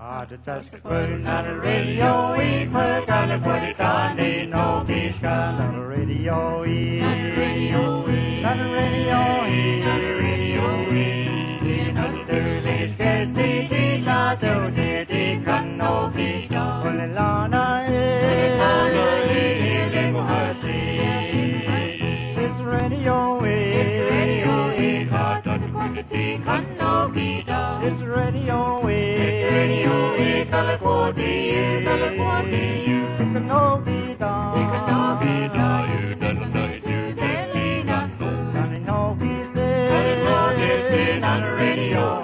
to touch the foot on the radio, we put on the body down in no fish on the radio, on the radio, on the radio, on the radio, in the dirty sketch, the not do the can no be done. When the lana is it's radio, it's radio, hot on the quantity can no be done. It's radio, California, it can no be done. It can no be done. You don't know it's you that lead us home. And I know he's there on the radio.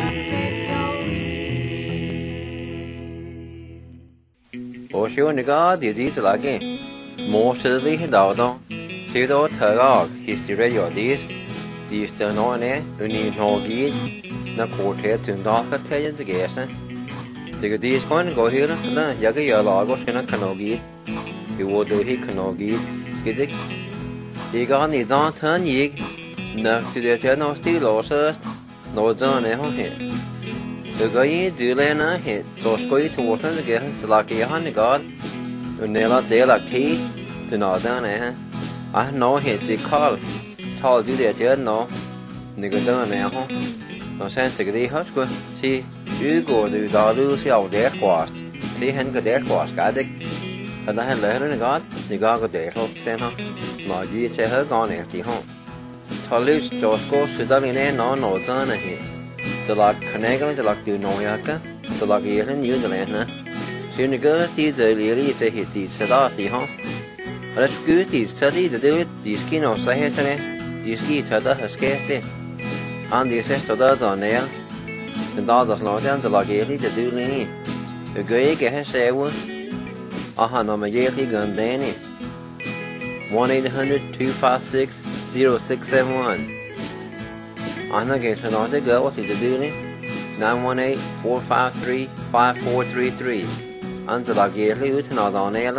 Or she only got the diesel again. More silly he down. See the tug history radio these turn on it, you need no gear. Na quartet to knock a tell the gas. The these one go here, the Yaga Lago in a canoe. You would do he canoe get it. He got his on turn yig, knock to the eternal steel losses, no zone on here. The guy Zulena hit, so square to water the gas like a honey god, you nail out there like tea to northern eh. I know hit the call, told you the eternal, nigga done eh. Nó xem sự cái hết cơ, si, chứ cô từ đó đưa siêu đẹp quá, si hắn cái đẹp quá cả đấy, thật ra hắn lấy nó gót, thì gót có đẹp không xem không, nói gì sẽ hết con này thì không, thôi lúc cho cô suy đoán này nó nổi ra này, cho là khả năng cái cho là từ nổi ra cái, cho là cái hắn nhiều rồi nè, chứ này cái thì giờ liền sẽ hiện thì sẽ đó thì không, ở cứ thì sẽ đi từ từ skin nó sẽ hết rồi, thì skin thật là hết cái and the sister does on there, the dollars not down to like a little do me. The great get say one. Aha, no, my yearly gun Danny 1-800-256-0671. I'm not getting to know the girl what is the doing 918-453-5433. And the like yearly with another on there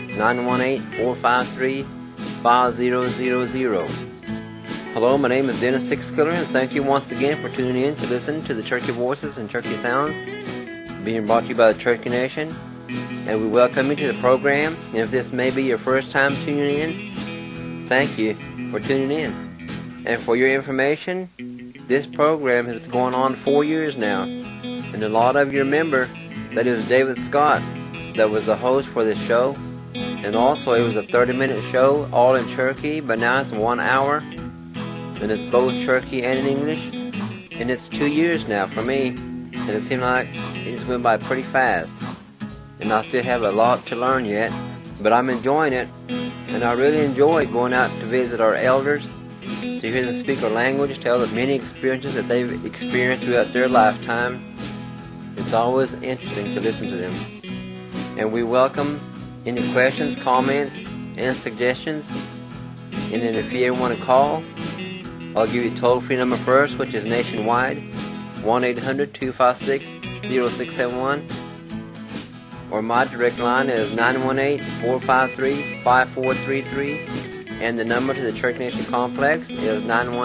918-453-5000. Hello, my name is Dennis Sixkiller, and thank you once again for tuning in to listen to the Cherokee Voices and Cherokee Sounds, being brought to you by the Cherokee Nation. And we welcome you to the program. And if this may be your first time tuning in, thank you for tuning in. And for your information, this program has gone on 4 years now. And a lot of you remember that it was David Scott that was the host for this show. And also it was a 30-minute show, all in Cherokee, but now it's 1 hour. And it's both Cherokee and in English. And it's 2 years now for me. And it seemed like it just went by pretty fast. And I still have a lot to learn yet. But I'm enjoying it. And I really enjoy going out to visit our elders, to hear them speak our language, tell the many experiences that they've experienced throughout their lifetime. It's always interesting to listen to them. And we welcome any questions, comments, and suggestions. And then if you ever want to call, I'll give you a toll-free number first, which is nationwide, 1-800-256-0671. Or my direct line is 918-453-5433. And the number to the Cherokee Nation Complex is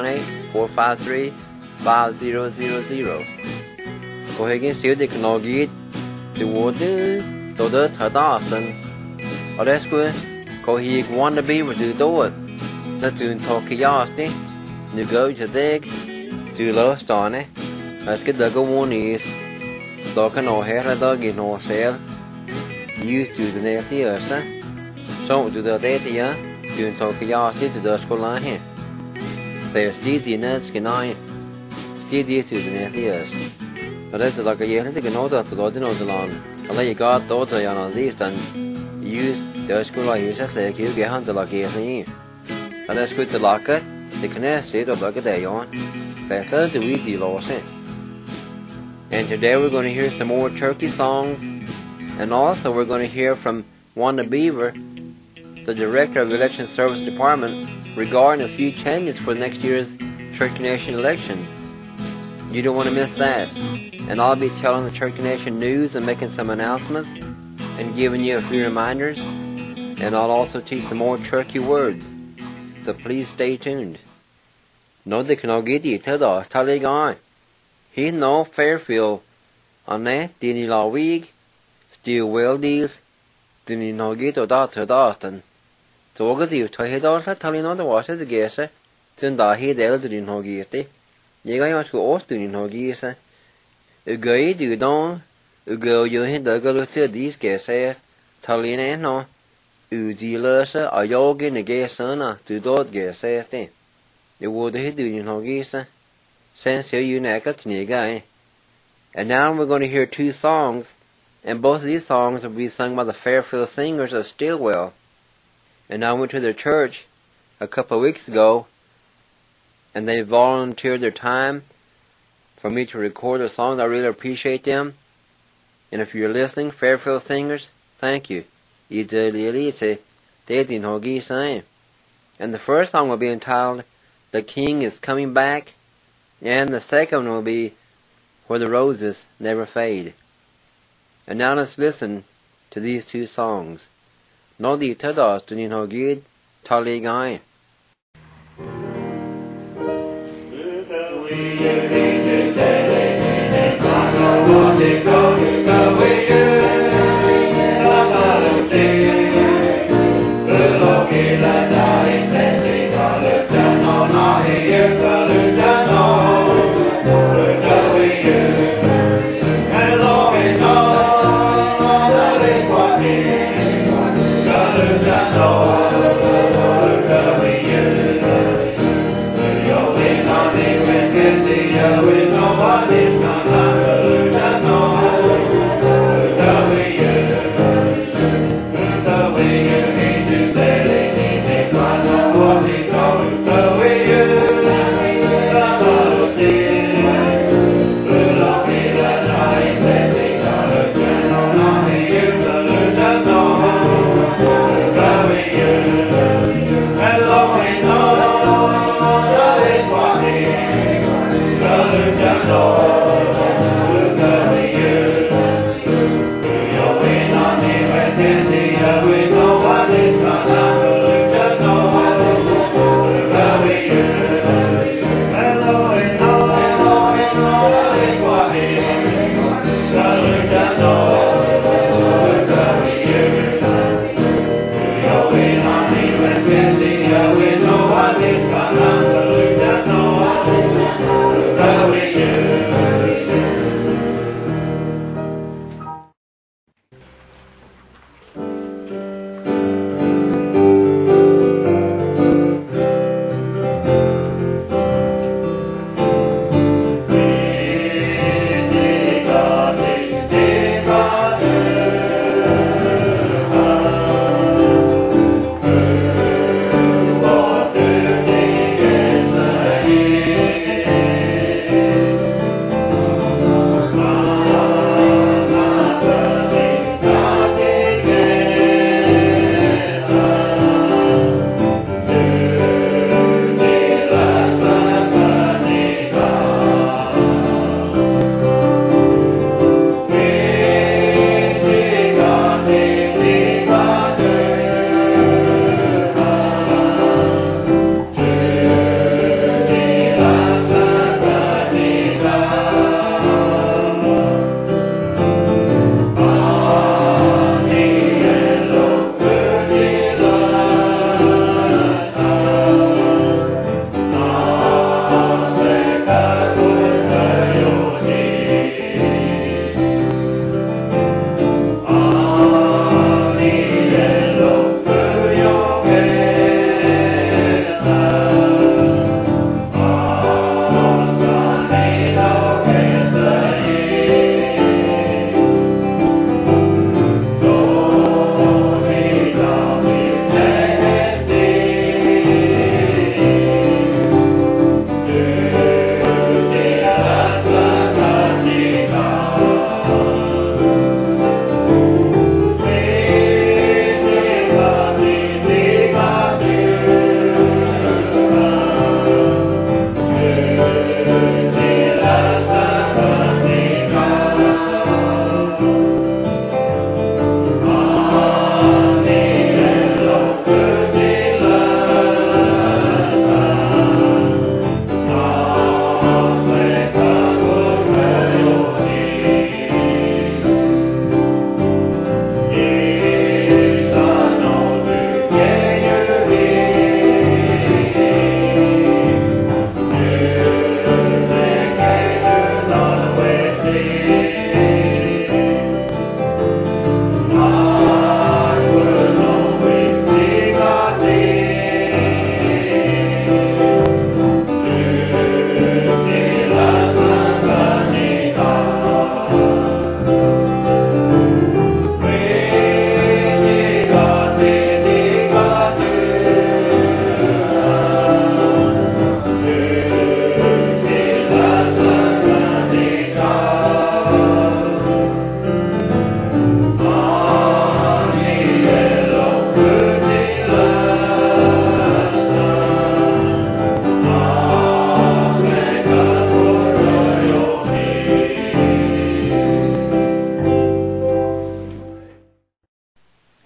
918-453-5000. Go ahead and see the Kanogit, the water, to the Tadasan. Or that's good. Go ahead and want to be with the door. That's in Tokiyasti. You go to dig, to lost on it. Let's get the go on is. Dog can no hair, a dog in no sale. Used to the next year, sir. So to the day here, you in Tokiyasti to the school line here. There's the nuts can I still to the next years. But that's like a year, I think another to the ordinary long. I'll let you got daughter on this and use the school like you said, like you get hunter like you. And that's good to lock it. The connect it of like a day on. That's the weedy loss it. And today we're going to hear some more Cherokee songs. And also we're going to hear from Wanda Beaver, the Director of the Election Service Department, regarding a few changes for next year's Cherokee Nation election. You don't want to miss that. And I'll be telling the Cherokee Nation news and making some announcements and giving you a few reminders. And I'll also teach some more Cherokee words. So please stay tuned. No, they can all get you to the Taliban. He no Fairfield. Anne, dini la week, still well deal, dini no get or dot to Dawson. So what you to head all that telling on the water the guesser, then da head elder in no gete. You got to Austin in no geese. A guy do don't, a girl you hit the girl to these guesses, telling and no. Uzi a yogin a gay son to dot guesses then. The wood he do in no geese. Since you naked guy. And now we're going to hear two songs, and both of these songs will be sung by the Fairfield Singers of Stillwell. And I went to their church a couple of weeks ago, and they volunteered their time for me to record a song. I really appreciate them. And if you're listening, Fairfield Singers, thank you. And the first song will be entitled, The King is Coming Back, and the second will be, Where the Roses Never Fade. And now let's listen to these two songs. Nodi tadas to nino gid tali guy. Hello,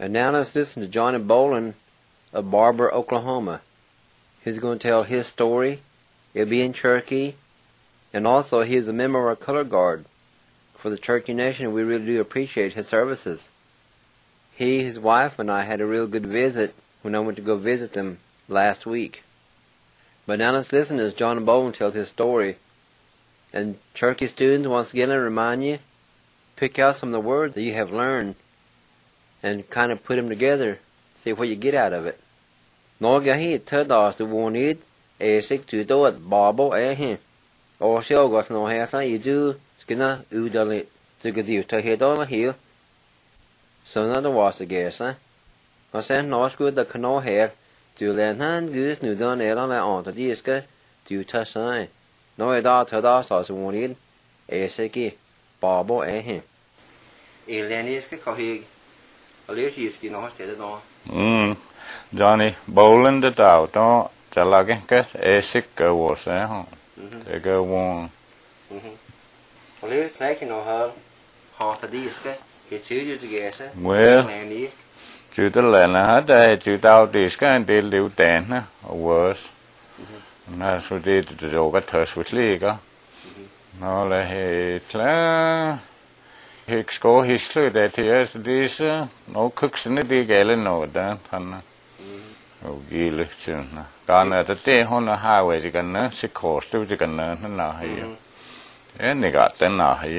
And now let's listen to Johnny Bolin of Barber, Oklahoma. He's going to tell his story. It'll be in Cherokee. And also, he's a member of our color guard for the Cherokee Nation. We really do appreciate his services. He, his wife, and I had a real good visit when I went to go visit them last week. But now let's listen as Johnny Bolin tells his story. And Cherokee students, once again, I remind you, pick out some of the words that you have learned and kind of put them together, see what you get out of it. Några hittar då så vanligt är sig till då att babo är här. Och så går det här så i du skina udalit så går det ta hela då här. Så när det var så gäsa. Och sen när skulle det kunna här du län han gus nu då när han är att det ska du ta sig. Nå idag tar då så vanligt är sig babo är här. Eleniska kohig. Och det är ju något det då. Johnny Bolin det dåจะลากันก็สิกวอสฮะแต่ก็วง Och det är släkt nog har det diska. Det ser ju till gäsa. Well, จุดแหละนะฮะแต่จุดเอาดิสกันเดลิวแตนนะวอสน่าสุดที่จะโจก็เธอสุดลีก็นั่นแหละเหตุแล้วฮิกสโกฮิสเลยแต่ที่ดิสโนคุกส์นี่ดีแกเลยโนดนะท่านนะโอ้กีเลยใช่ไหมการเนี่ยแต่เต้ห้องน่ะหาไว้ที่กันนะสิโคสต์ที่กันนะนั่นน่ะให้นี่ก็แต่น่ะให้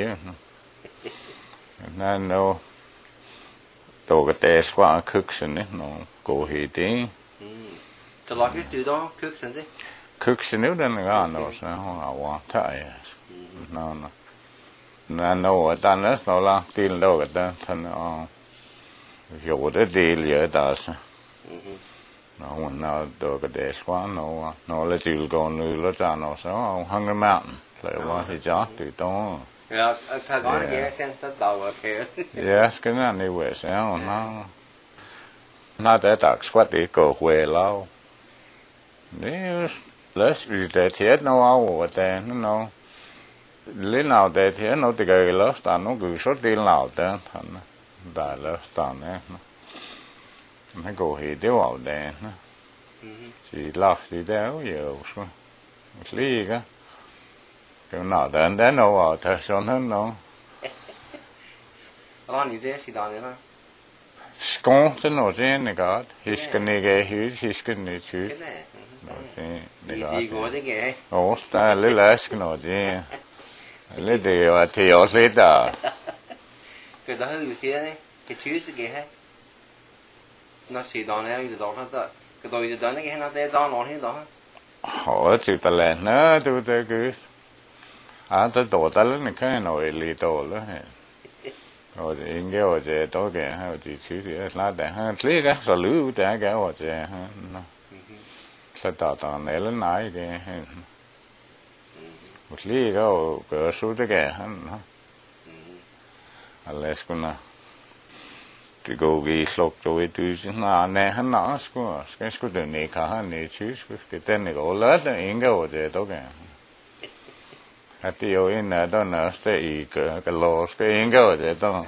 นั่นโนตัวก็แต่สว่าคุกส์นี่โนโกฮีตีจะลองคิดดูต้องคุกส์สิคุกส์นี่เดินก็อันนั้นนะห้องเอาว่าท่ายนั่นนั่นโนตอนนั้นเราละตีนโลกันนะท่านอ๋ออยู่ได้ดีเหลือแต่เราวันนั้นตัวก็เดสว่าเราเลยจิลก่อนเลยแล้วจานเราสาวฮังเกอร์แมนเลยว่าที่จ้าติดต้องถ้าก่อนแย่เส้นตัดดาวเทส yes ก็นั่นนี่เวสแล้วน่าจะตักสวัสดีก็เวเรานี่แล้วแต่เทียนเราเอาแต่นั่นเราlý nào để thế nó thì cái lớp tàn nó cứ số tiền nào thế thành đại lớp tàn đấy mấy cô thì đều vào đèn chỉ lọc chỉ đéo nhiều số lý cái nào đến đến đâu vào thời gian hết nó anh như thế gì đó nữa con thế nó thế này cả hít cái này hít cái này chứ này cái ồ ta lấy cái nó thế lấy điều thì ở đây đó cái đó hơi xí đấy cái chữ gì cái nó xí đó này cái đó nó cái đôi đó này cái nó để đó nó hết đó họ chịu ta lên nữa tôi cứ tới tổ ta lên cái nồi lì tổ nữa rồi thì cái ở đây đó cái hay thì chữ thì là để ha lấy cái sờ lưỡi để cái ở đây ha sẽ tạo này lên nãy cái một lý cái cái số thế cái hắn alles kuna thì go ghi slok rồi từ na nè hắn nó cái từ này cả hắn này chứ cái tên này có lớn đấy应该我觉得cái à thì ở đây đó là cái lô cái应该我觉得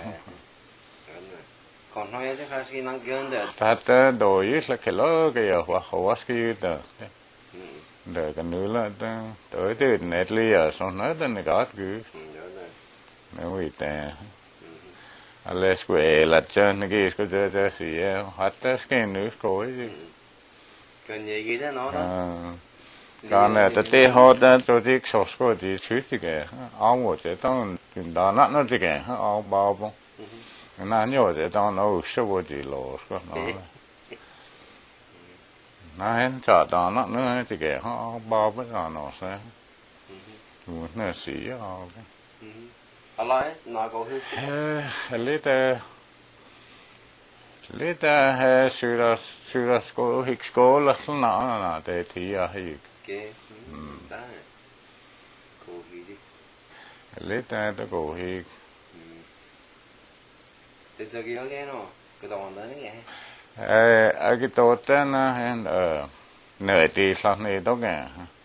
còn nói thế là khi năng kiên được thật đồ ít là cái lô cái ở hoa cái đó đời cái nữa là tới từ net li ở sau nó tên này có cứ nếu vì thế alles quê là chân cái cái cái gì hết cái nữa coi chứ cần gì đó nó đó còn là tới họ đã tôi đi số số thì chữ gì cái áo một cái tông đó nó gì cái áo bao bông nó nhiều cái tông nó số gì lỗ nó nó hết trả đó nó nữa thì cái họ bao với nó sẽ nó xí họ alai nó có lấy ta hay sửa school high school là nó để thì hay cái đấy cô hi đi lấy ta tôi cô hi từ giờ kia cái nó cái đó nó nghe cái tổ tên là hen nơi thì sao này đó nghe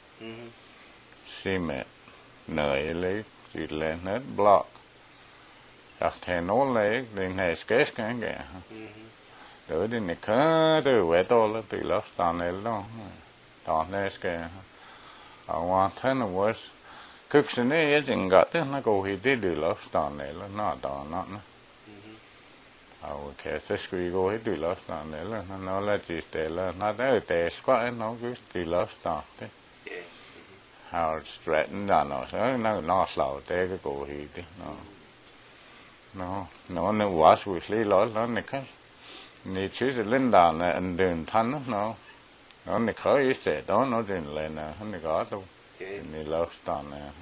xí mẹ nơi lấy chỉ lên hết block các thẻ nó lấy lên này sketch cái đỡ đi nè khá từ quê to là từ lớp tàn này đó tàn này cái họ thấy nó quá cực sinh ấy chừng gạt thế nó có gì đi từ lớp tàn này là nó tàn nó họ cái sẽ suy go hết từ lớp tàn này là nó là chỉ để là nó đã để quá nó cứ từ lớp tàn thế how straighten down nó slow thế cái cổ gì thế nó quá suy lý lối nó này cáiนี่ชื่อจะเล่นด่านเนี่ยอันเดินทันเนาะนี่เขาอีเสร็จแล้วnóเดินเลยนะนี่ก็ตัวนี่เลิกด่าน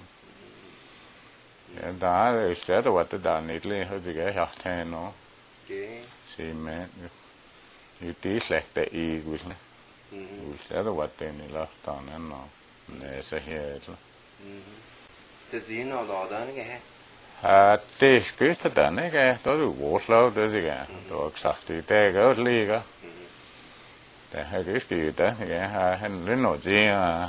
เนี่ยด่านเสร็จแล้วว่าด่านนี่เลยเขาจะแก่หักแทนเนาะสิแม่อยู่ที่เล็กแต่อีกวิเลยเสร็จแล้วว่านี่เลิกด่านนั่นเนาะเนี่ยเสียเหตุจะจีนเอาด่านนี่ไง det skøster der ikke då du vorslår det ikke då sagt det der godt ligger der har det skidt der ikke har han lidt noget det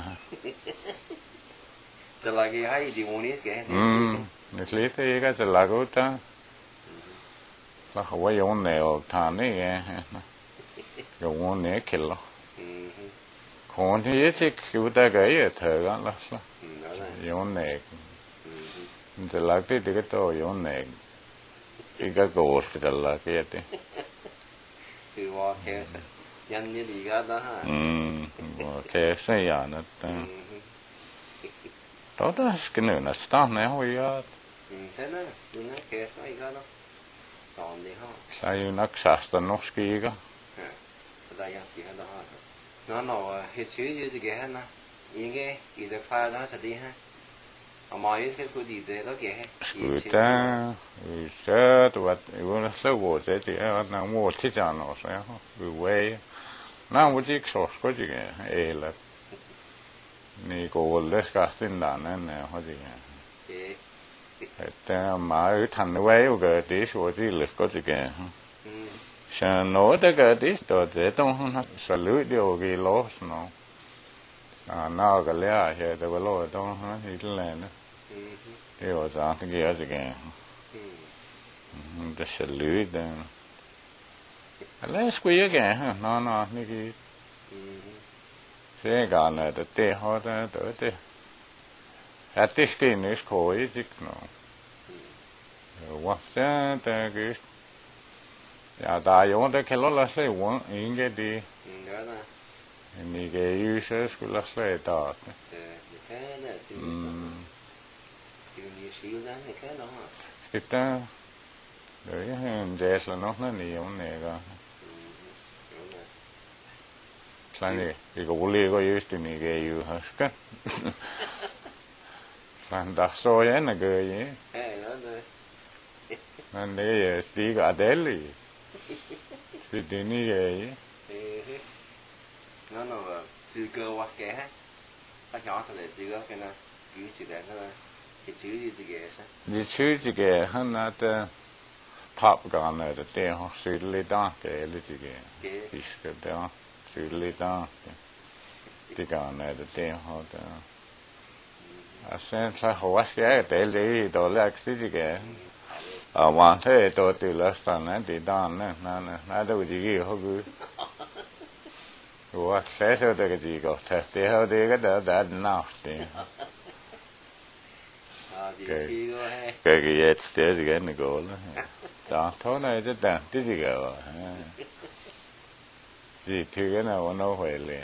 จะลากี่ให้ดีวันนี้แกนี่ลิตอีกจะลากูตาแล้วเขาว่าย้อนแนวทานนี่ไงย้อนเนี่ยคิดแล้วคนที่จะคิดได้ก็ยังเถอะกันแล้วย้อนเนี่ยจะลักที่ที่ก็โตย้อนเองอีกก็โกรธจะลักที่ที่คือว่าแค่ยันนี่ดีก็ได้ว่าแค่เสียนะตอนนั้นสกินเนอร์น่ะสตาร์เนี่ยหัวยาใช่ไหมดูนะแค่ใช่ก็ได้ตอนนี้ฮะใช่นักศึกษาโนสกีก็ได้ยังกี่ก็ได้นั่นเราเหตุชื่อจะกี่ฮะนะยังไงอีกแต่ฟ้าแล้วจะดีฮะAmai cái khu đi đây đó kìa. Ta, sẽ tụi nó sẽ vô thế thì nó mua thiết cho nó sẽ về, nó mua chiếc sốt có gì cái, là, này cô lấy cái tin đàn này có gì cái, ta mà ở thành về cái tí số tí lực có gì cái, sẽ nói tới cái tí đó để trong nó sẽ lưỡi điều cái lỗ nó. nó cái lẽ thì tôi có lỗi đó thì là nó cái ở đó thì cái gì cái cái xử lý đó lấy square cái nó như cái thế cái này để tê họ đó để tê hết cái này khối chứ nó hoặc là cái ya da yo de que lo la se won inge di ni ge yu se sku la se da kita đấy để là nó nhiều này cả sao này cái guli có use thì ni ge yu ha ska làm đặc số ấy là cái gì nên để tí cả đấy thì đi như vậy nó chữ cơ hoặc kẻ ta nhỏ thôi để chữ cái nào chữ chữ đấy nó cái chữ gì kẻ sao đi chữ gì kẻ hơn là top gun này để họ xử lý đó cái là gì kẻ cái đó xử lý đó cái gun này để họ sẽ họ sẽ để lý đó là cái gì kẻ mà thế tôi từ lớp sản này thì đàn này nó đâu chỉ cái họ cứ của sẽ sao được cái gì có thể thì họ đi cái đó đã nào thì cái gì thế gì cái này có đó thôi này chứ đàn cái gì cả gì thứ cái nào nó phải liền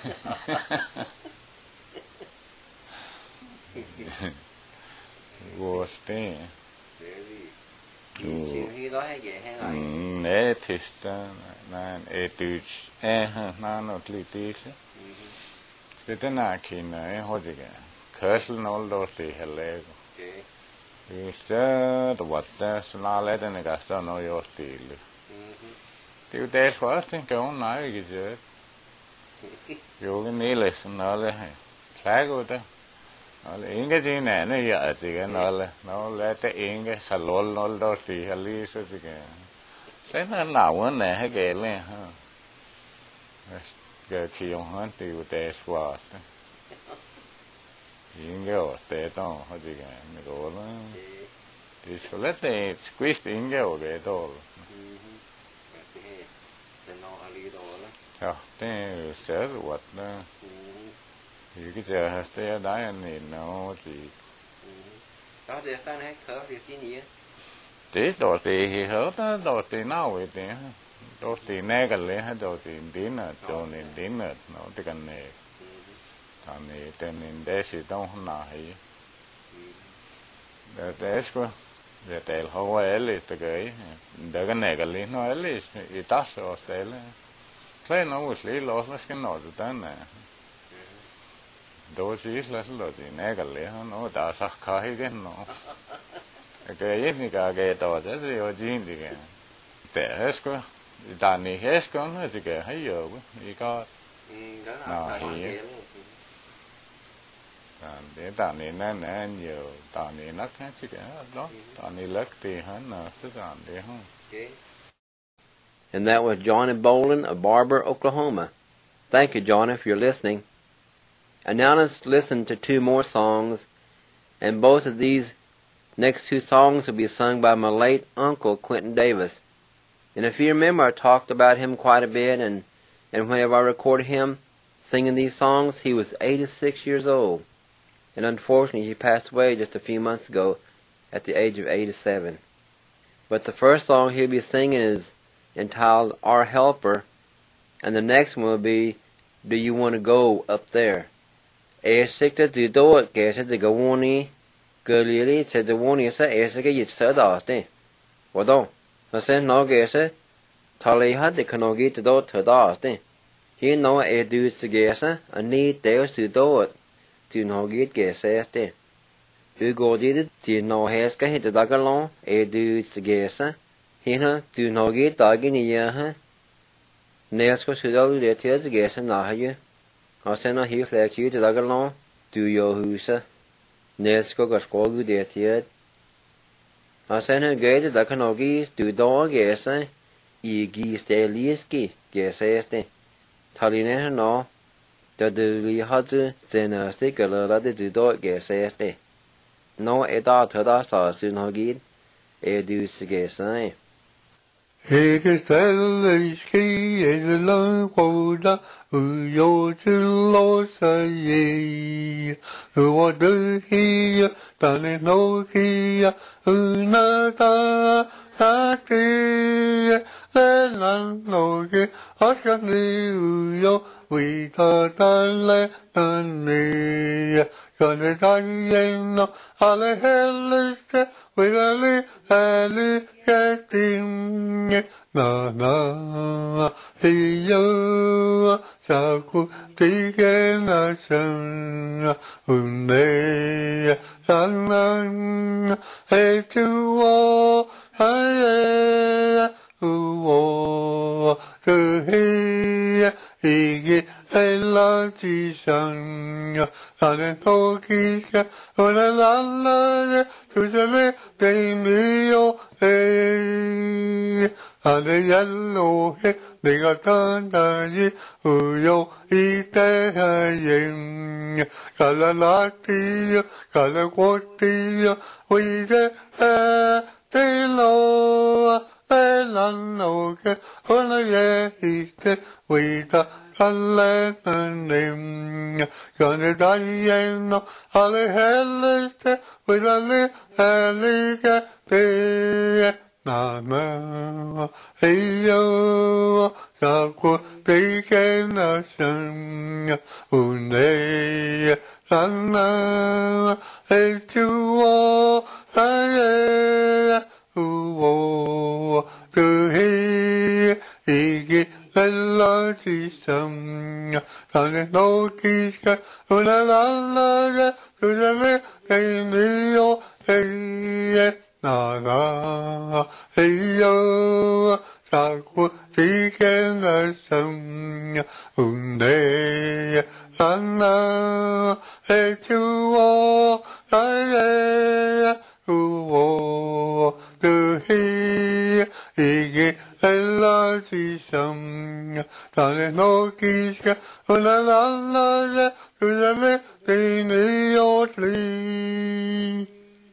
của thế nè thì là từ nó lý tí cái tên là khi này họ gì cả khởi nó đâu thì hết lệ cái sẽ đồ vật sẽ là lệ tên này cả sao nó yếu tí luôn tiêu đề first thì cái ông nói cái gì vô cái này là nó là sai của ta nó là những cái gì này nó giờ thì cái nó là cái những cái salon nó đâu thì hay lý số gì cái thế nó nào này hay cái này ha cái khi ông hắn tiêu đề swat những cái ở thế đó hay gì cái này có nó thì số lết này squeeze những cái ở cái đó Ja, det ser du at cái giờ xe đá anh nhìn nó thì đó để ta này thở thì tí nhỉ thế đồ thì hở đó đồ thì nào vậy thì đồ thì nè cái lẽ đồ thì đến là đồ nên đến là nó thì cái này thằng này tên nên để sự đông không nào hay để có đểtel họ ấy là cái để cái này cái lẽ nó ấy là ít tas ở đây là thế nó cũng lấy lo là cái nó đó nè đôi khi là thì nè cái lẽ nó đã sắc khai cái nó cái gì cái đó chứ gì ở trên thì cái để hết có ta này hết có nó thì cái hay giờ cái có đó thì để ta này nè nhiều ta này nát hết chứ cái đó ta này lắc thì hắn là tức là để không. And that was Johnny Bolin of Barber, Oklahoma. Thank you, Johnny, if you're listening. And now let's listen to two more songs, and both of these next two songs will be sung by my late uncle, Quentin Davis. And if you remember, I talked about him quite a bit, and whenever I recorded him singing these songs, he was 86 years old. And unfortunately, he passed away just a few months ago at the age of 87. But the first song he'll be singing is entitled Our Helper, and the next one will be Do You Want to Go Up There? Esikta du do gesa de gawoni gulili se de woni sa esika yit sa daste. Wado, na sen no gesa tali had de kanogi to do to daste. He no e du se gesa a ni de su do to no git gesa este. U go di de no hes ka hit da galon e du se gesa. He na do no git da gi ni ya ha. Nes ko su do de te gesa na ha you. Og sen har he flere kyr til dagen nå, du jo huset, nedskog og skog ut det tid. Og sen har gøy til dagen nå gis, du da gæse, I gis det liski, gæse este. Taline her nå, da du li hadde, sen er stik eller da du da gæse este. Nå da til da sa sun har gid, du se gæse. Ikke stille ski en lang hoda, jo til låsa je. Hvor du hier, den er nok hier, under der det. Læland noge, og skal nu jo, vi tager den lændende. Gjerne dig igen, og alle helligste, vi er lige din. Na, hiyo, saku, tigena sana, unne, sana, tuo, uo, Ige ella ti sang, ane tokika, una lalla, tutte dei mio ane yellow he, nega tandaji, uyo ite hayen, kala latiyo, kala quotiyo, uide te lo, Lanoke, ona yehite, vita, allenem, gane daieno, alle helleste, vita le hellige te, na, eyo, saco, teke nasan, une, sana, etuo, aye, uo, tu he, ige, la ti sam, tane no kiska, una la, tu le, e mio, e, na, e yo, saku, ti ke na sam, unde, sana, e tuo, aye, uo, tu he, ige, ella ti sam, tane no kiska, una la, tu le, te mio tri.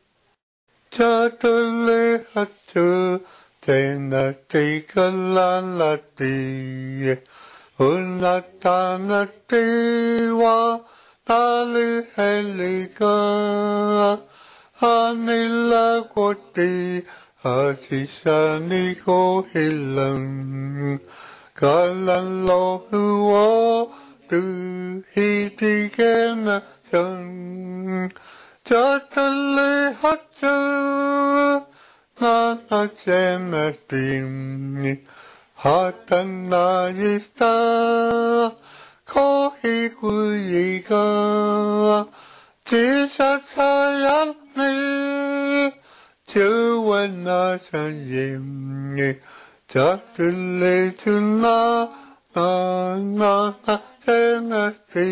Chatale hattu, tena te kalala ti, Unatanatewa tali helika anila koti atisani ko hilang kalan lo huo tu hiti kena chang chatale hacha na chena tim Hatanayista kohi huiga Jisa chayani Chuwana chayim Chatule tuna na tenati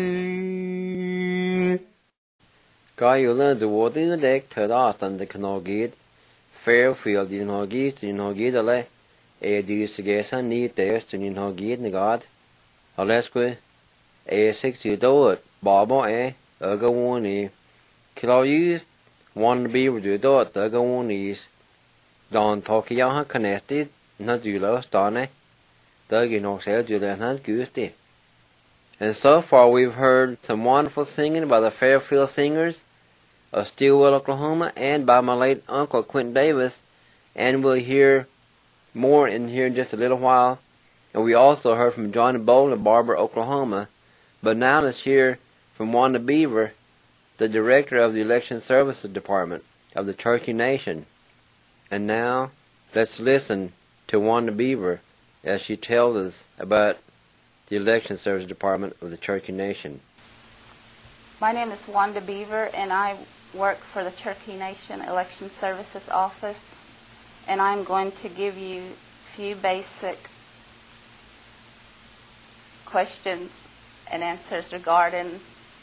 Gaiulen de woorden dek terras aan de knogid. Fairfield in hogid alle. Digestigesan ni test in hogid negad. Alesque. 60 doet. Babo agawoni. Kiloyis. One beaver do dot agawonis. Don Tokiaha connected. Nadulo stane. Dugin oxel julian gusti. And so far we've heard some wonderful singing by the Fairfield Singers of Stilwell, Oklahoma, and by my late uncle Quentin Davis, and we'll hear more in here in just a little while. And we also heard from Johnny Bolden of Barber, Oklahoma. But now let's hear from Wanda Beaver, the director of the Election Services Department of the Cherokee Nation. And now let's listen to Wanda Beaver as she tells us about the Election Service Department of the Cherokee Nation. My name is Wanda Beaver, and I work for the Cherokee Nation Election Services Office, and I'm going to give you a few basic questions and answers regarding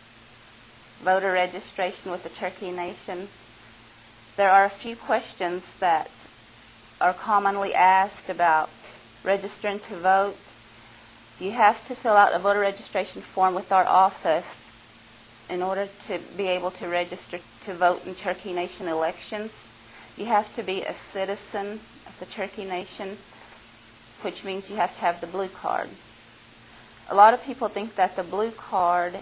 voter registration with the Cherokee Nation. There are a few questions that are commonly asked about registering to vote. You have to fill out a voter registration form with our office in order to be able to register to vote in Cherokee Nation elections. You have to be a citizen of the Cherokee Nation, which means you have to have the blue card. A lot of people think that the blue card,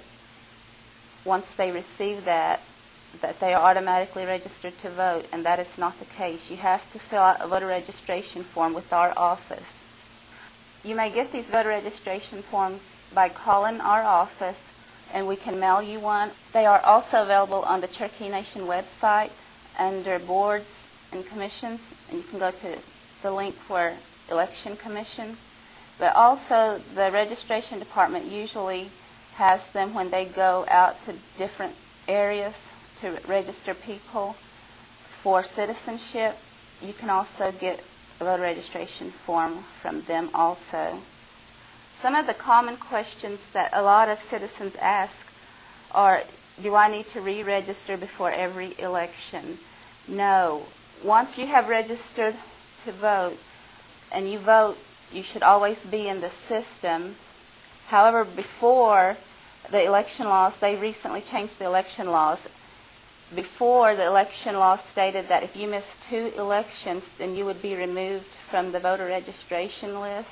once they receive that they are automatically registered to vote, and that is not the case. You have to fill out a voter registration form with our office. You may get these voter registration forms by calling our office, and we can mail you one. They are also available on the Cherokee Nation website under Boards and Commissions, and you can go to the link for Election Commission. But also the registration department usually has them when they go out to different areas to register people for citizenship. You can also get a voter registration form from them also. Some of the common questions that a lot of citizens ask are, do I need to re-register before every election? No. Once you have registered to vote and you vote, you should always be in the system. However, before the election laws, they recently changed the election laws. Before, the election law stated that if you missed 2 elections, then you would be removed from the voter registration list.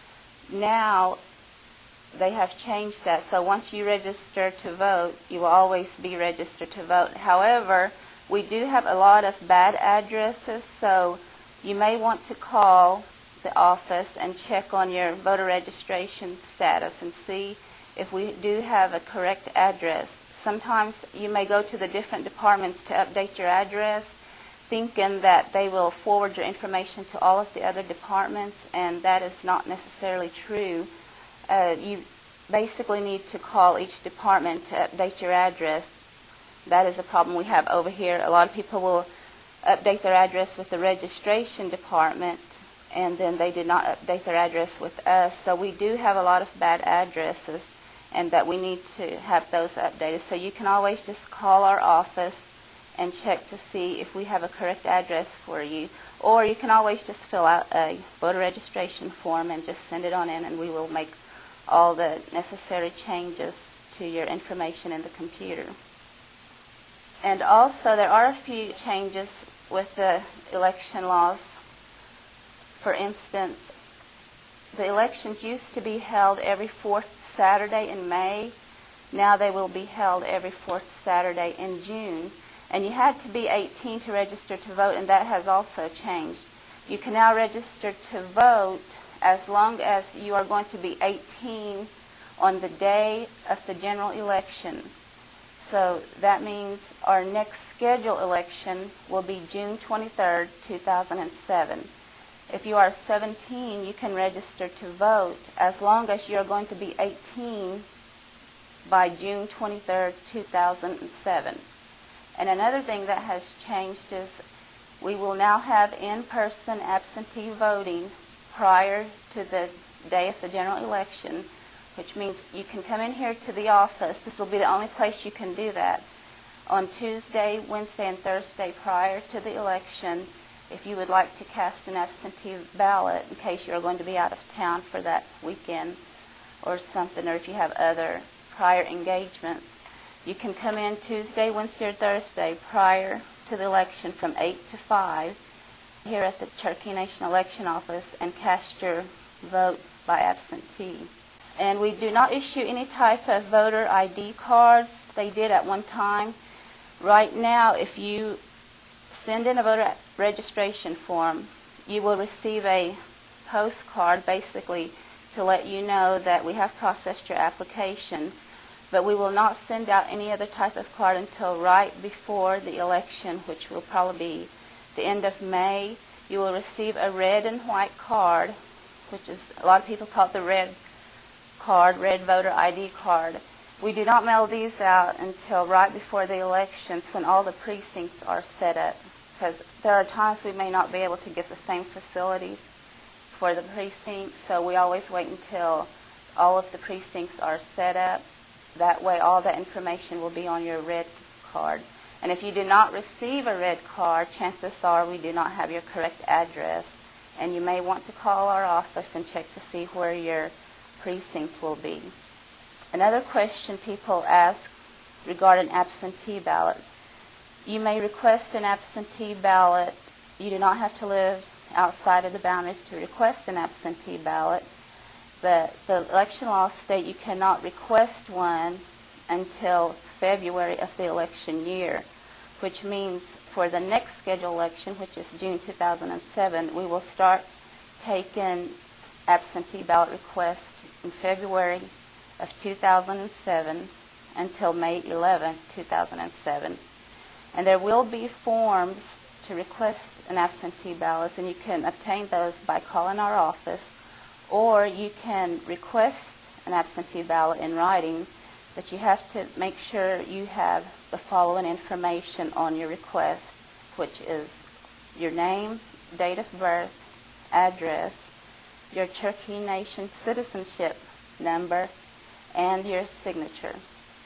Now, they have changed that. So once you register to vote, you will always be registered to vote. However, we do have a lot of bad addresses, so you may want to call the office and check on your voter registration status and see if we do have a correct address. Sometimes you may go to the different departments to update your address, thinking that they will forward your information to all of the other departments, and that is not necessarily true. You basically need to call each department to update your address. That is a problem we have over here. A lot of people will update their address with the registration department, and then they did not update their address with us. So we do have a lot of bad addresses, and that we need to have those updated. So you can always just call our office and check to see if we have a correct address for you. Or you can always just fill out a voter registration form and just send it on in, and we will make all the necessary changes to your information in the computer. And also there are a few changes with the election laws. For instance, The elections used to be held every fourth Saturday in May. Now they will be held every fourth Saturday in June. And you had to be 18 to register to vote, and that has also changed. You can now register to vote as long as you are going to be 18 on the day of the general election. So that means our next scheduled election will be June 23rd, 2007. If you are 17, you can register to vote as long as you're going to be 18 by June 23rd, 2007. And another thing that has changed is we will now have in-person absentee voting prior to the day of the general election, which means you can come in here to the office. This will be the only place you can do that. On Tuesday, Wednesday, and Thursday prior to the election, if you would like to cast an absentee ballot in case you're going to be out of town for that weekend or something, or if you have other prior engagements, you can come in Tuesday, Wednesday, or Thursday prior to the election from 8 to 5 here at the Cherokee Nation Election Office and cast your vote by absentee. And we do not issue any type of voter ID cards. They did at one time. Right now, if you send in a voter registration form, you will receive a postcard basically to let you know that we have processed your application. But we will not send out any other type of card until right before the election, which will probably be the end of May. You will receive a red and white card, which is, a lot of people call it the red card, red voter ID card. We do not mail these out until right before the elections when all the precincts are set up, because there are times we may not be able to get the same facilities for the precincts, so we always wait until all of the precincts are set up. That way all that information will be on your red card. And if you do not receive a red card, chances are we do not have your correct address, and you may want to call our office and check to see where your precinct will be. Another question people ask regarding absentee ballots. You may request an absentee ballot. You do not have to live outside of the boundaries to request an absentee ballot, but the election laws state you cannot request one until February of the election year, which means for the next scheduled election, which is June 2007, we will start taking absentee ballot requests in February of 2007 until May 11, 2007. And there will be forms to request an absentee ballot, and you can obtain those by calling our office, or you can request an absentee ballot in writing, but you have to make sure you have the following information on your request, which is your name, date of birth, address, your Cherokee Nation citizenship number, and your signature.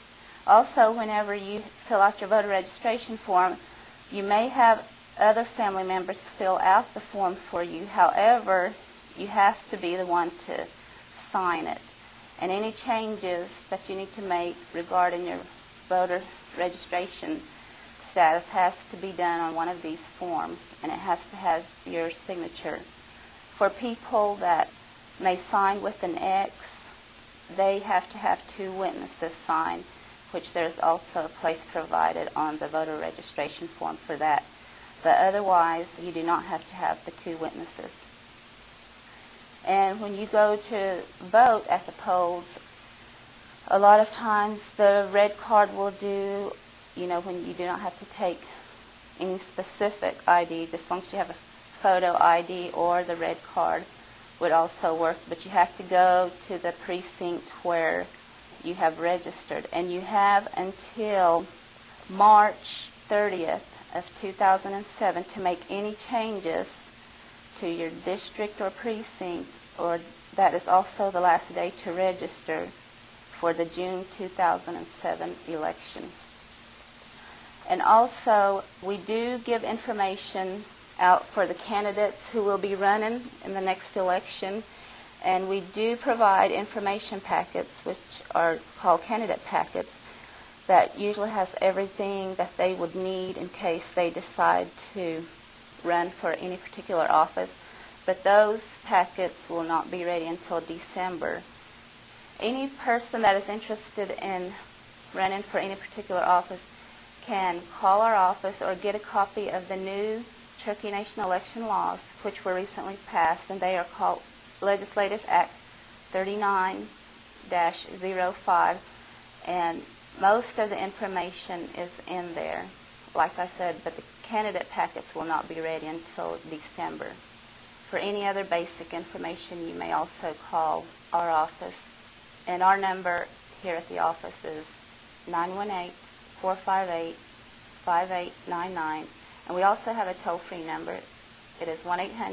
Also, whenever you fill out your voter registration form, you may have other family members fill out the form for you. However, you have to be the one to sign it. And any changes that you need to make regarding your voter registration status has to be done on one of these forms, and it has to have your signature. For people that may sign with an X, they have to have 2 witnesses sign, which there's also a place provided on the voter registration form for that. But otherwise, you do not have to have the 2 witnesses. And when you go to vote at the polls, a lot of times the red card will do, when you do not have to take any specific ID, just as long as you have a photo ID, or the red card would also work. But you have to go to the precinct where you have registered. And you have until March 30th of 2007 to make any changes to your district or precinct, or that is also the last day to register for the June 2007 election. And also, we do give information out for the candidates who will be running in the next election, and we do provide information packets, which are called candidate packets, that usually has everything that they would need in case they decide to run for any particular office. but those packets will not be ready until December. Any person that is interested in running for any particular office can call our office or get a copy of the new Cherokee Nation election laws, which were recently passed, and they are called Legislative Act 39-05, and most of the information is in there, like I said, but the candidate packets will not be ready until December. For any other basic information, you may also call our office, and our number here at the office is 918-458-5899, and we also have a toll-free number. It is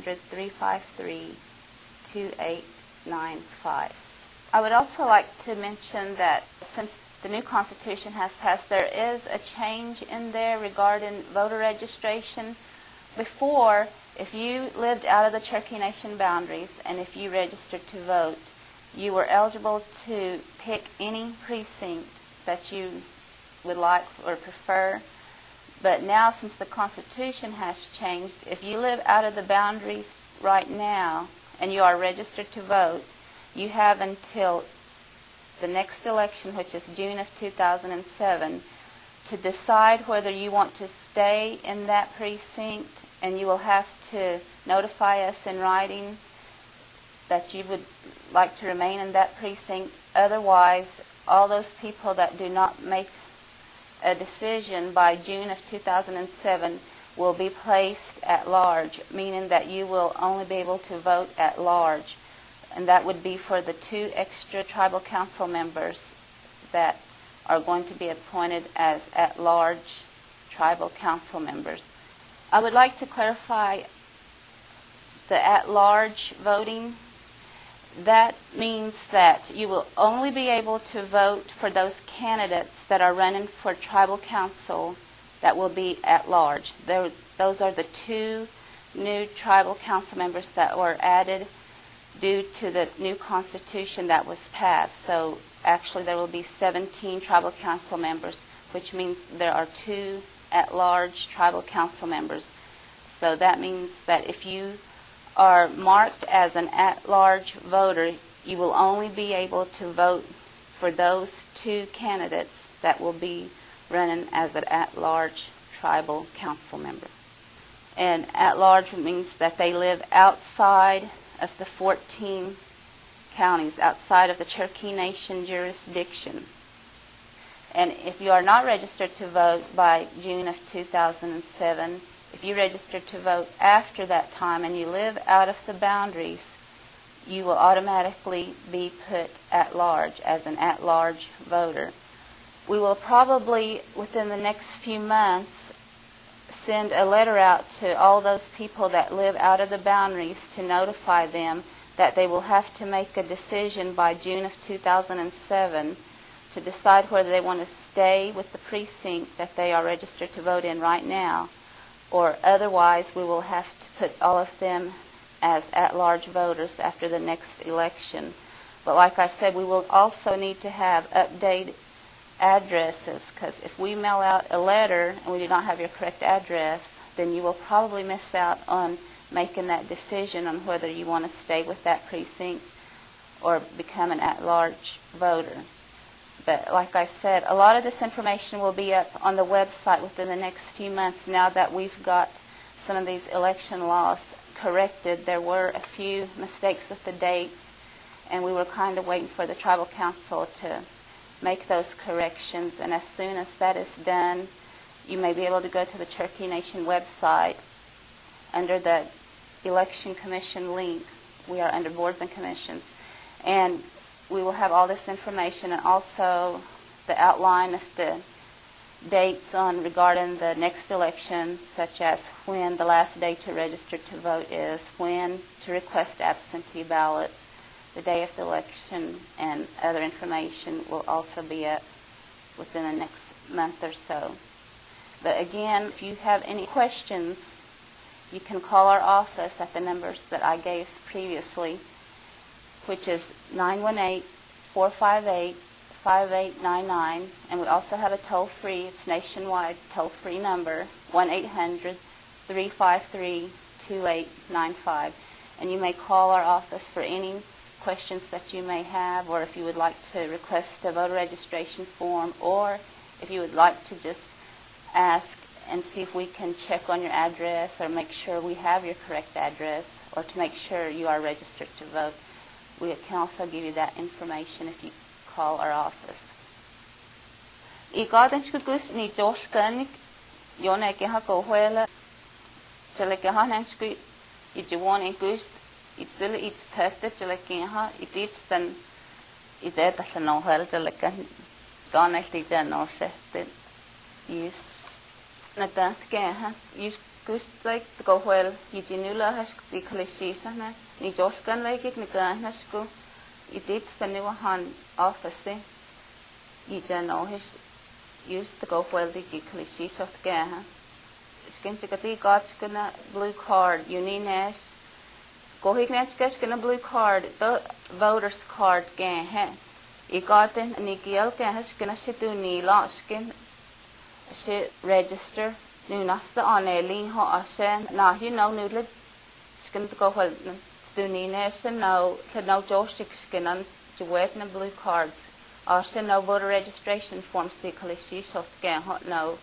1-800-353-2895. I would also like to mention that since the new Constitution has passed, there is a change in there regarding voter registration. Before, if you lived out of the Cherokee Nation boundaries and if you registered to vote, you were eligible to pick any precinct that you would like or prefer. But now, since the Constitution has changed, if you live out of the boundaries right now and you are registered to vote, you have until the next election, which is June of 2007, to decide whether you want to stay in that precinct, and you will have to notify us in writing that you would like to remain in that precinct. Otherwise, all those people that do not make a decision by June of 2007 will be placed at large, meaning that you will only be able to vote at large. And that would be for the 2 extra tribal council members that are going to be appointed as at-large tribal council members. I would like to clarify the at-large voting. That means that you will only be able to vote for those candidates that are running for tribal council that will be at large. Those are the 2 new tribal council members that were added due to the new Constitution that was passed. So actually there will be 17 tribal council members, which means there are 2 at-large tribal council members. So that means that if you are marked as an at-large voter, you will only be able to vote for those 2 candidates that will be running as an at-large tribal council member. And at-large means that they live outside of the 14 counties, outside of the Cherokee Nation jurisdiction. And if you are not registered to vote by June of 2007, if you register to vote after that time and you live out of the boundaries, you will automatically be put at large as an at-large voter. We will probably, within the next few months, send a letter out to all those people that live out of the boundaries to notify them that they will have to make a decision by June of 2007 to decide whether they want to stay with the precinct that they are registered to vote in right now, or otherwise we will have to put all of them as at-large voters after the next election. But like I said, we will also need to have updated addresses, because if we mail out a letter and we do not have your correct address, then you will probably miss out on making that decision on whether you want to stay with that precinct or become an at-large voter. But like I said, a lot of this information will be up on the website within the next few months now that we've got some of these election laws corrected. There were a few mistakes with the dates, and we were kind of waiting for the Tribal Council to make those corrections. And as soon as that is done, you may be able to go to the Cherokee Nation website under the Election Commission link. We are under Boards and Commissions. And we will have all this information and also the outline of the dates on regarding the next election, such as when the last day to register to vote is, when to request absentee ballots, the day of the election, and other information will also be up within the next month or so. But again, if you have any questions, you can call our office at the numbers that I gave previously, which is 918-458-5899, and we also have a toll-free, it's nationwide toll-free number, 1-800-353-2895. and you may call our office for any questions that you may have, or if you would like to request a voter registration form, or if you would like to just ask and see if we can check on your address or make sure we have your correct address, or to make sure you are registered to vote. We can also give you that information if you call our office. I gadenchkus ni Joshkanik, Yona Kehakohuela, Chelekahananchku, Ijuan in Gust, it's still it's tested, Chelekinha, it eats then it at the no hell, Chelekan, Donald Jan or Sefted, used. Nathan Gaha, use Gust like the go well, Yujinula has the Kalishisa, ni Joshkan like it, Niganasku, it eats the new hand office, Yujan know his. Used to go well the Kalishisa of Gaha. Skin to get got gonna blue card, Uninash. Go he can get a blue card, the voter's card Gaha. He got in and Nikiel Gahash gonna sit to knee skin. She register, new nasta on a lean hot ashen. Now you know noodle skin to go well to knee nation now, said no joystick skin on to wait in blue cards. Ashen no voter registration forms the Kalishisa of Gaha now.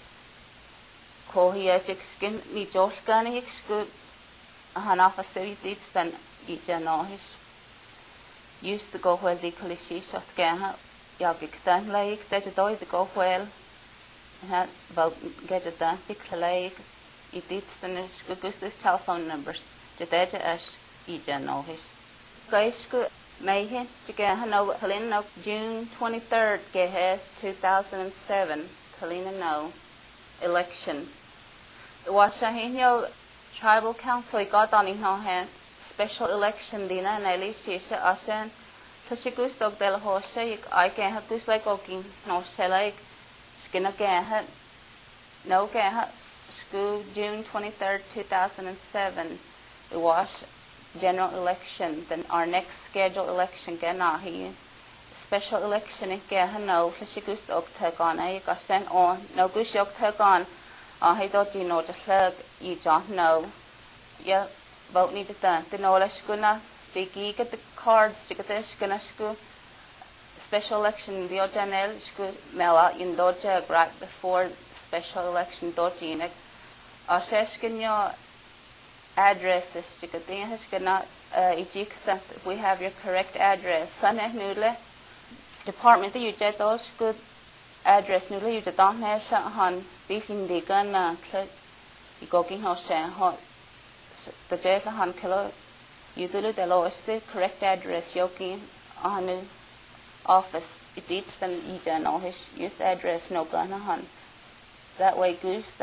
Kohiatic skin, ni Josh Gunny, good. A Hanafa Sevitis than Ijanohish. Used to go well the Kalishisa of Gaha. Yagik Dan Lake, there's a doy to go well. Had about get a done, pick the lake. It eats the Gustus telephone numbers. Jadeja as Ijanohish. Guys, good. Mayhe to Gahano, Helena, June 23rd, Gehes 2007, Helena no election. The Washahino Tribal Council got on in hand special election dinner and Elisha Ashen, Tashigustog del Hoshe, I can have this like oking, no selike, skin of Gaha, no Gaha, school June 23rd, 2007. The Wash general election, then our next scheduled election Ganahi special election in Gahano, Flishigus Octagon, I got sent on, no Gush Octagon, I thought you know the flag, you don't know. Yeah, vote needed done. The no less gonna, they get the cards to get this gonna school special election, the Ojanel, school mail out in Doja right before special election Dojina. Our session your addresses to get the if we have your correct address. Department you jet those good address newly you don't have on beefing the gun you go king house hot the jet on kilo you do the lowest the correct address yoking on new office it beats them you know his use the address no gun on that way goose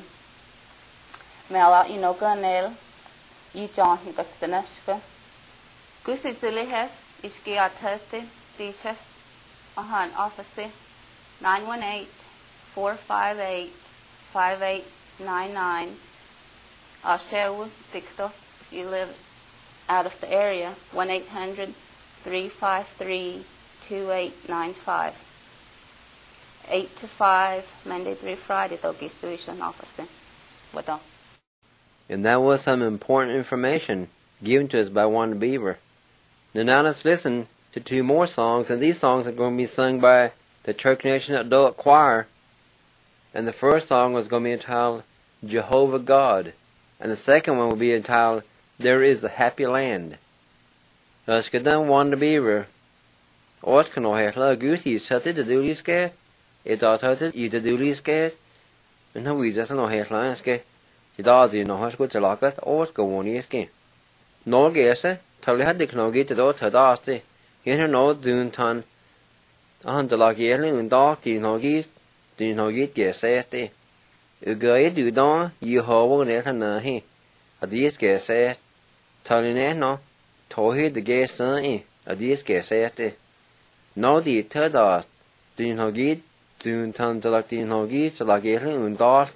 mail out you know gun nail you John he got the Nashka. Goose is the has is get 30 the chest office 918-458-5899. I'll share with Victor if you live out of the area 1-800-353-2895. 8 to 5 Monday through Friday Doggy's tuition office. What on? And that was some important information given to us by Wanda Beaver. Now let's listen to two more songs, and these songs are going to be sung by the Church Nation Adult Choir. And the first song was going to be entitled Jehovah God, and the second one will be entitled There Is a Happy Land. Let's get down Wanda Beaver. What can I have Guti setted to do this get? It's all touted you to do this get. And how we just know have lines get. You don't know how to lock it or go on this game. No guess, tell you had the knogi to do to dusty. In her no doon ton. On the lock yelling and dark, do no get guess it. You go do don, you hold it and he. A these guess it. Telling it no. Told the guess son, a these guess it. No, the third dust. Do no get doon ton to lock the no get to lock yelling and dark.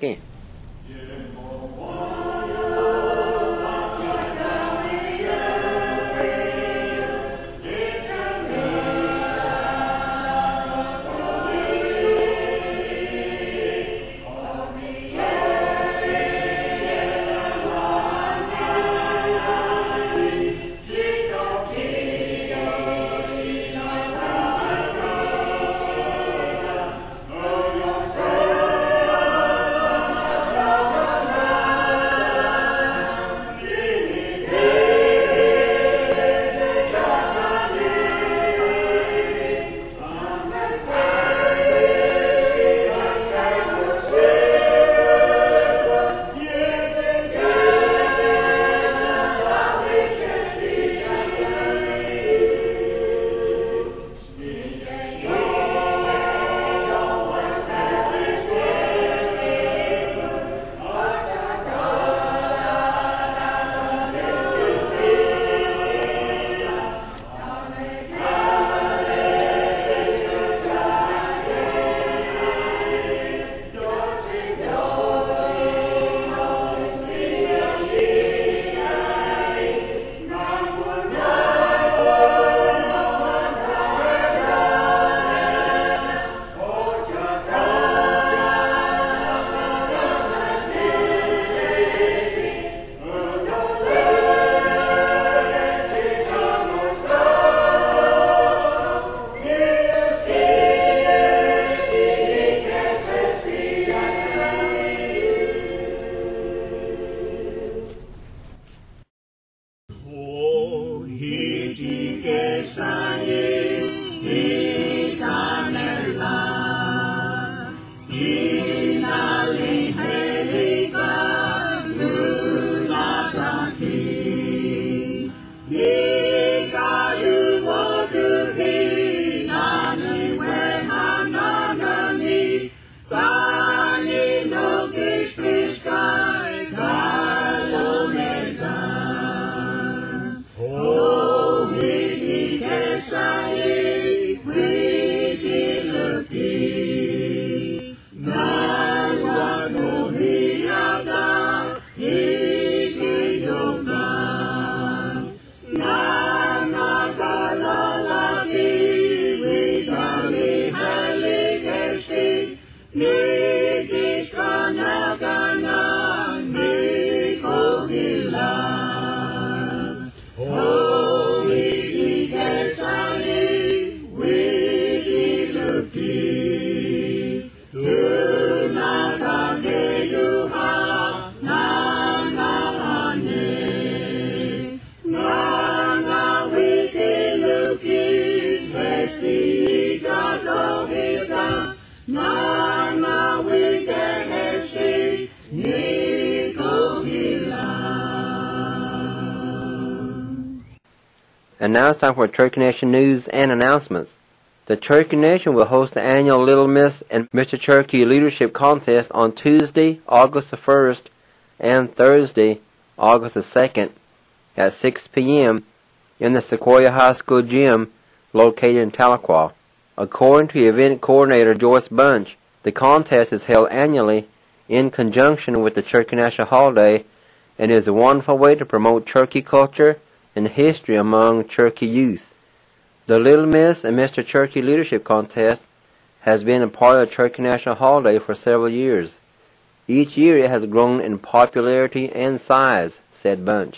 And now it's time for Cherokee Nation news and announcements. The Cherokee Nation will host the annual Little Miss and Mr. Cherokee Leadership Contest on Tuesday, August the 1st, and Thursday, August the 2nd, at 6 p.m. in the Sequoia High School gym located in Tahlequah. According to event coordinator Joyce Bunch, the contest is held annually in conjunction with the Cherokee National Holiday and is a wonderful way to promote Cherokee culture and history among Cherokee youth. The Little Miss and Mr. Cherokee Leadership Contest has been a part of the Cherokee National Holiday for several years. Each year it has grown in popularity and size, said Bunch.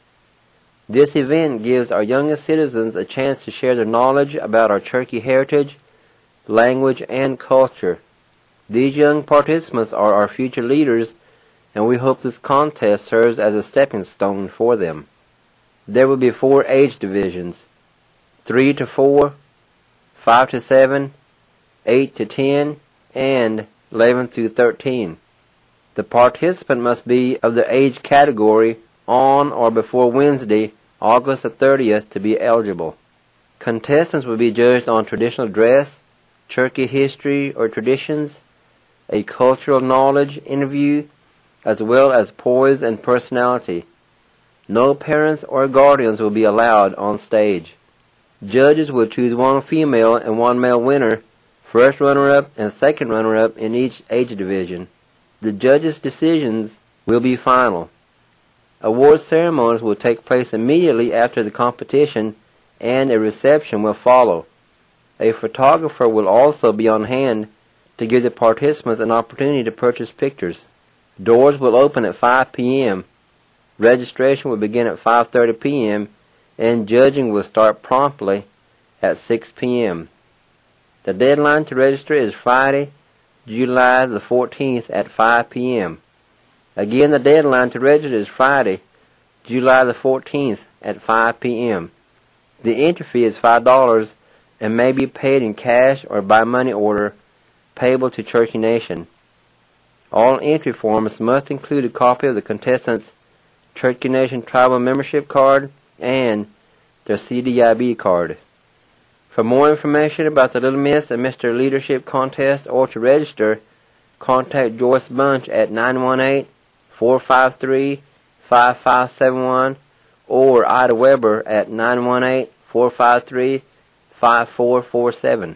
This event gives our youngest citizens a chance to share their knowledge about our Cherokee heritage, language, and culture. These young participants are our future leaders, and we hope this contest serves as a stepping stone for them. There will be 4 age divisions: 3 to 4, 5 to 7, 8 to 10, and 11 through 13. The participant must be of the age category on or before Wednesday, August the 30th, to be eligible. Contestants will be judged on traditional dress, Cherokee history or traditions, a cultural knowledge interview, as well as poise and personality. No parents or guardians will be allowed on stage. Judges will choose 1 female and 1 male winner, first runner-up and second runner-up in each age division. The judges' decisions will be final. Award ceremonies will take place immediately after the competition, and a reception will follow. A photographer will also be on hand to give the participants an opportunity to purchase pictures. Doors will open at 5 p.m. Registration will begin at 5:30 p.m. and judging will start promptly at 6 p.m. The deadline to register is Friday, July the 14th at 5 p.m. Again, the deadline to register is Friday, July the 14th at 5 p.m. The entry fee is $5 and may be paid in cash or by money order payable to Cherokee Nation. All entry forms must include a copy of the contestant's Cherokee Nation Tribal Membership Card and their CDIB card. For more information about the Little Miss and Mr. Leadership Contest or to contact Joyce Bunch at 918-453-5571 or Ida Weber at 918-453-5447.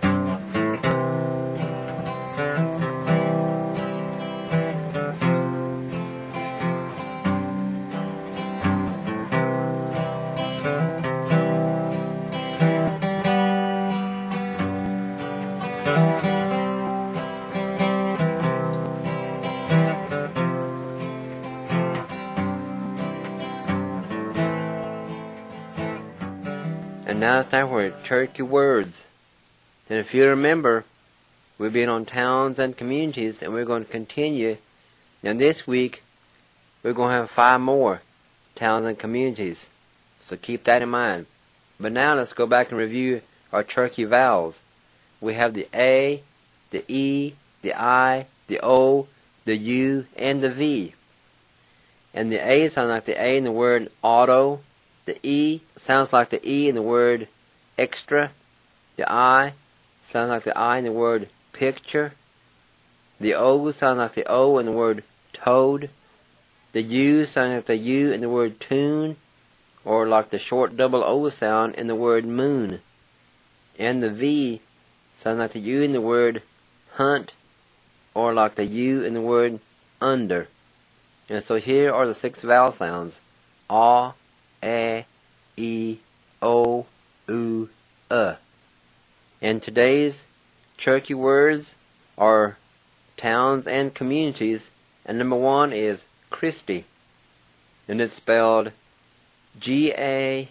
And now it's time for Cherokee Words. And if you remember, we've been on towns and communities, and we're going to continue. And this week, we're going to have 5 more towns and communities. So keep that in mind. But now let's go back and review our Cherokee vowels. We have the A, the E, the I, the O, the U, and the V. And the A sounds like the A in the word auto. The E sounds like the E in the word extra. The I sounds like the I in the word picture. The O sounds like the O in the word toad. The U sounds like the U in the word tune, or like the short double O sound in the word moon. And the V sounds like the U in the word hunt, or like the U in the word under. And so here are the 6 vowel sounds: A, E, O, U, And today's Cherokee words are towns and communities, and number 1 is Christie, and it's spelled G-A-N-U-T-E-Y-O-H-I.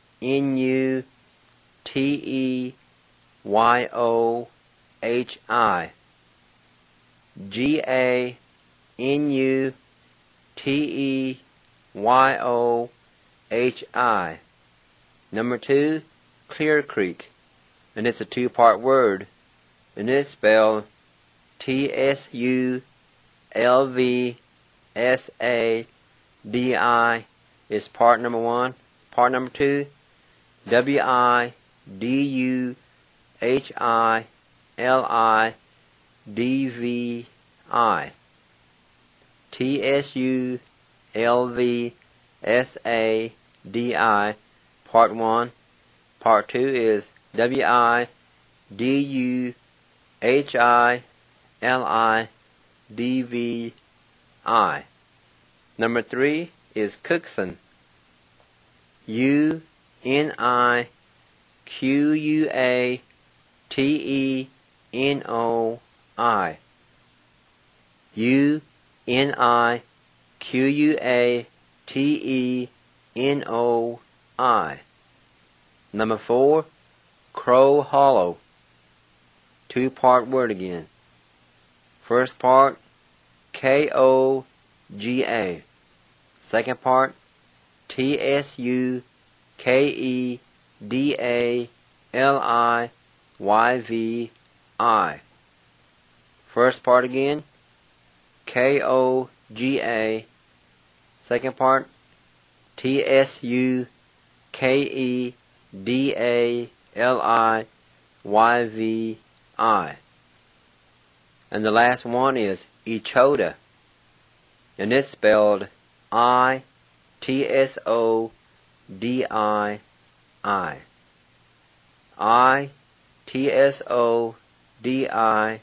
G-A-N-U-T-E-Y-O-H-I. Number 2, Clear Creek, and it's a 2-part word, and it's spelled T-S-U-L-V-S-A-D-I is part number 1. Part number 2, WIDUHILIDVI. TSULVSADI. Part 1. Part 2 is WIDUHILIDVI. Number 3 is Cookson. UNIQUATENOI. UNIQUATENOI. Number 4, Crow Hollow. 2-part word again. First part, KOGA. Second part, TSUKEDALIYVI. First part again, KOGA. Second part, TSUKEDALIYVI. And the last one is Echota, and it's spelled ITSODII. ITSODII.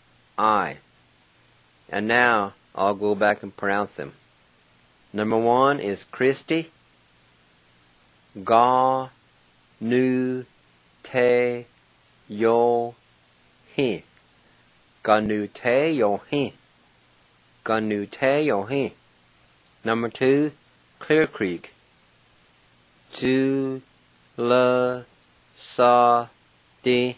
And now I'll go back and pronounce them. Number 1 is Christy. Ga nu te yo he. Ga nu te yo he. Ga nu te yo he. Number 2, Clear Creek. Tu la sa di.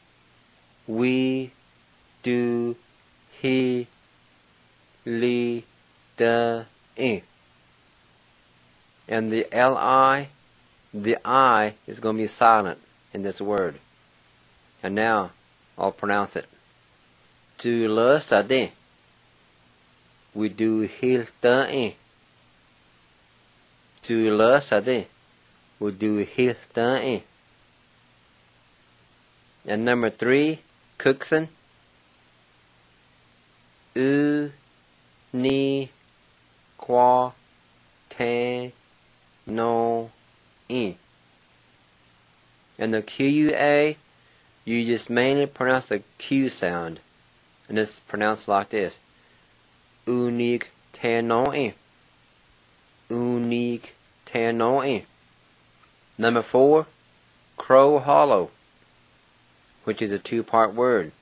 We do he li da e. And the L-I, the I is going to be silent in this word. And now I'll pronounce it. Tu la sa di. We do he da e. Tu la sa di. We do he da e. And number 3, Cookson. Ni qua te no e. And the QUA, you just mainly pronounce the Q sound. And it's pronounced like this. Unique te no e. Unique te no e. Number 4, Crow Hollow, which is a 2-part word.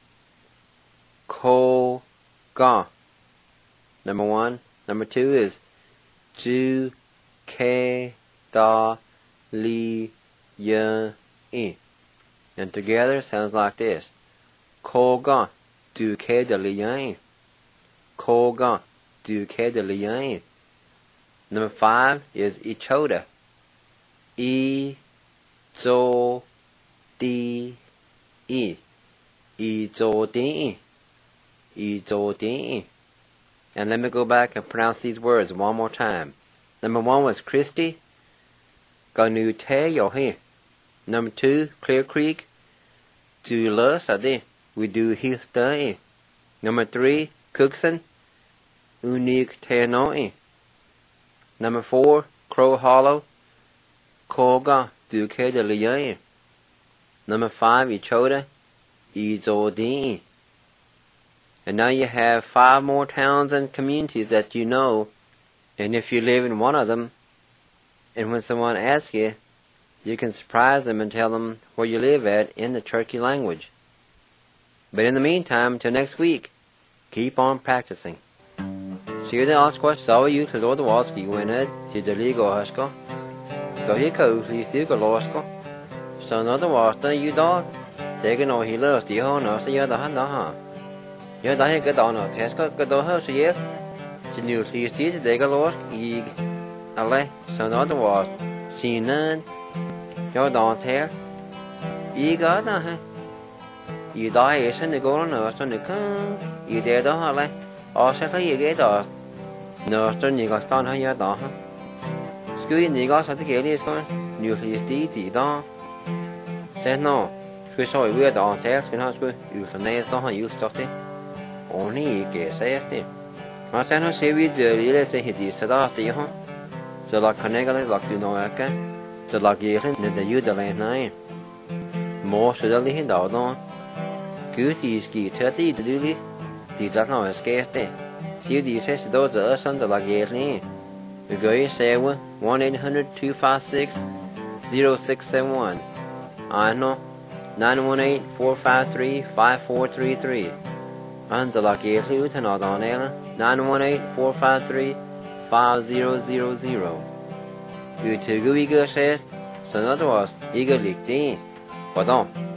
Ko ga. Number 1. Number 2 is Ju ke da li ya e. And together sounds like this. Ko ga du ke da li ya e. Ko ga du ke da li ya e. Number 5 is Echota. E zo di e. E zo di e. E zo di e. And let me go back and pronounce these words one more time. Number 1 was Christy. Ga nu te yo he. Number 2, Clear Creek. Du la sa di. We do he da e. Number 3, Cookson. Unique te no e. Number 4, Crow Hollow. Ko ga du ke da li ya e. Number 5, Echota. E zo di e. And now you have 5 more towns and communities that you know, and if you live in one of them, and when someone asks you, you can surprise them and tell them where you live at in the Cherokee language. But in the meantime, till next week, keep on practicing. Sigur the Osquash saw you to Lord the Walski when it to the legal husko. Go here go, please do go losco. So another was you dog. They can know he loves the whole no, so you're the hand, nhớ đó cái đó nó thế cái đó hơi xíu chỉ nhiều xíu thì để cái lối ý à lấy sau đó nó xin nên nhớ đó thế ý cái đó ha ý đó ấy sẽ được có nữa sau được ý để đó ha lấy sẽ thấy cái đó nữa cho nhiều cái tao hay nhớ đó ha cứ như cái sao thế kia đi coi nucleus đó sẽ nó cứ soi vừa đó sẽ cái nó cứ yêu phần này đó hay yêu sao thế ổn đi cái sẽ thế mà sẽ nó sẽ bị giờ đi lên sẽ hiện đi sẽ đó thì hả giờ là cái này cái là cái nó cái giờ là cái nên để yêu được này mua sẽ là hiện đó cứ thì cái thứ thì đi thì chắc nó sẽ thế siêu đi sẽ đó giờ sân là cái này we go say 1-800-256-0671 ano 918-453-5433 anh giờ là cái thứ thế nào đó này 918-453-5000 từ từ cái sẽ sân đó là一个lịch đi 活动